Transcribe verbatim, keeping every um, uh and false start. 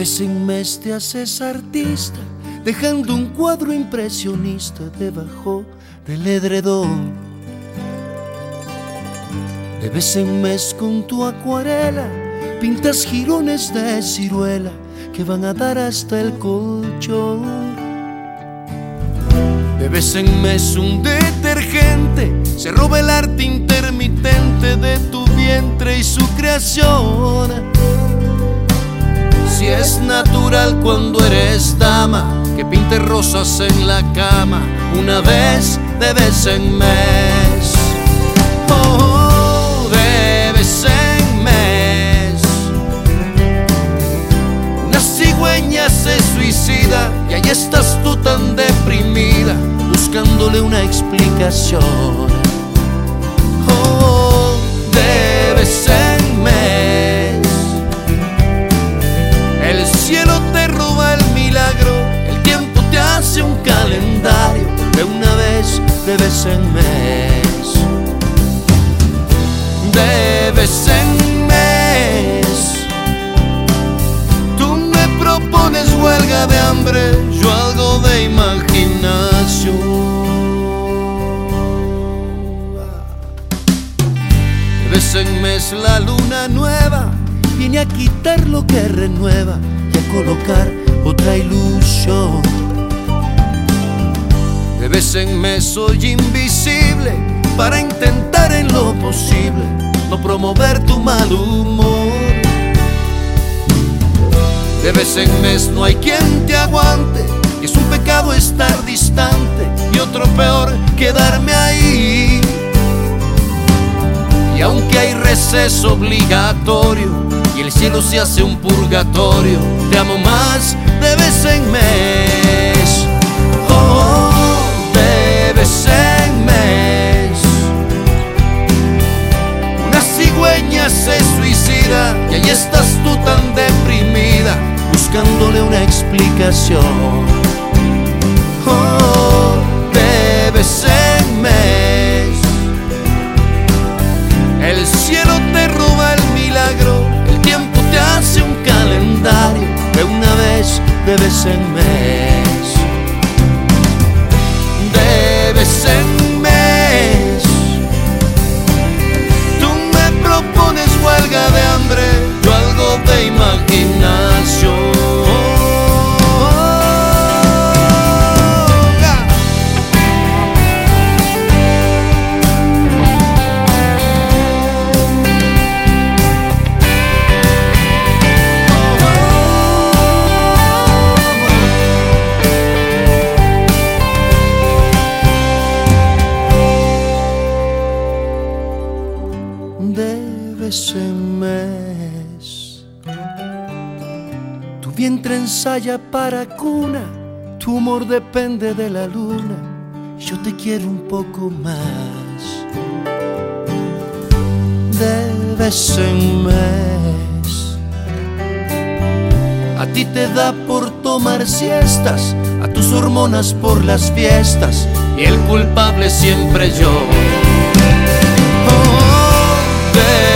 vez en mes te haces artista, dejando un cuadro impresionista debajo del edredón. De vez en mes con tu acuarela pintas jirones de ciruela que van a dar hasta el colchón. De vez en mes un detergente se roba el arte intermitente de tu vientre y su creación. Si es natural cuando eres dama que pintes rosas en la cama una vez de vez en mes. Oh, de vez en mes. Una cigüeña se suicida y ahí estás tú tan deprimida buscándole una explicación. Oh, de vez en mes. El cielo te roba el milagro, el tiempo te hace un calendario de una vez de vez en mes. De vez en mes. Tú me propones huelga de hambre, yo algo de imaginación. De vez en mes la luna nueva viene a quitar lo que renueva y a colocar otra ilusión. De vez en mes soy invisible para intentar en lo posible no promover tu mal humor. De vez en mes no hay quien te aguante, y es un pecado estar distante y otro peor quedarme ahí. Y aunque hay receso obligatorio y el cielo se hace un purgatorio, te amo más de vez en mes. Oh, de vez en mes. Una cigüeña se suicida y ahí estás tú tan deprimida buscándole una explicación. Oh, de vez en mes. El cielo te roba el milagro, el tiempo te hace un calendario de una vez de vez en mes. De vez en mes. Tú me propones huelga de hambre, yo algo de imaginación. De vez en mes. Tu vientre ensaya para cuna, tu humor depende de la luna, yo te quiero un poco más. De vez en mes. A ti te da por tomar siestas, a tus hormonas por las fiestas, y el culpable siempre yo. Oh, de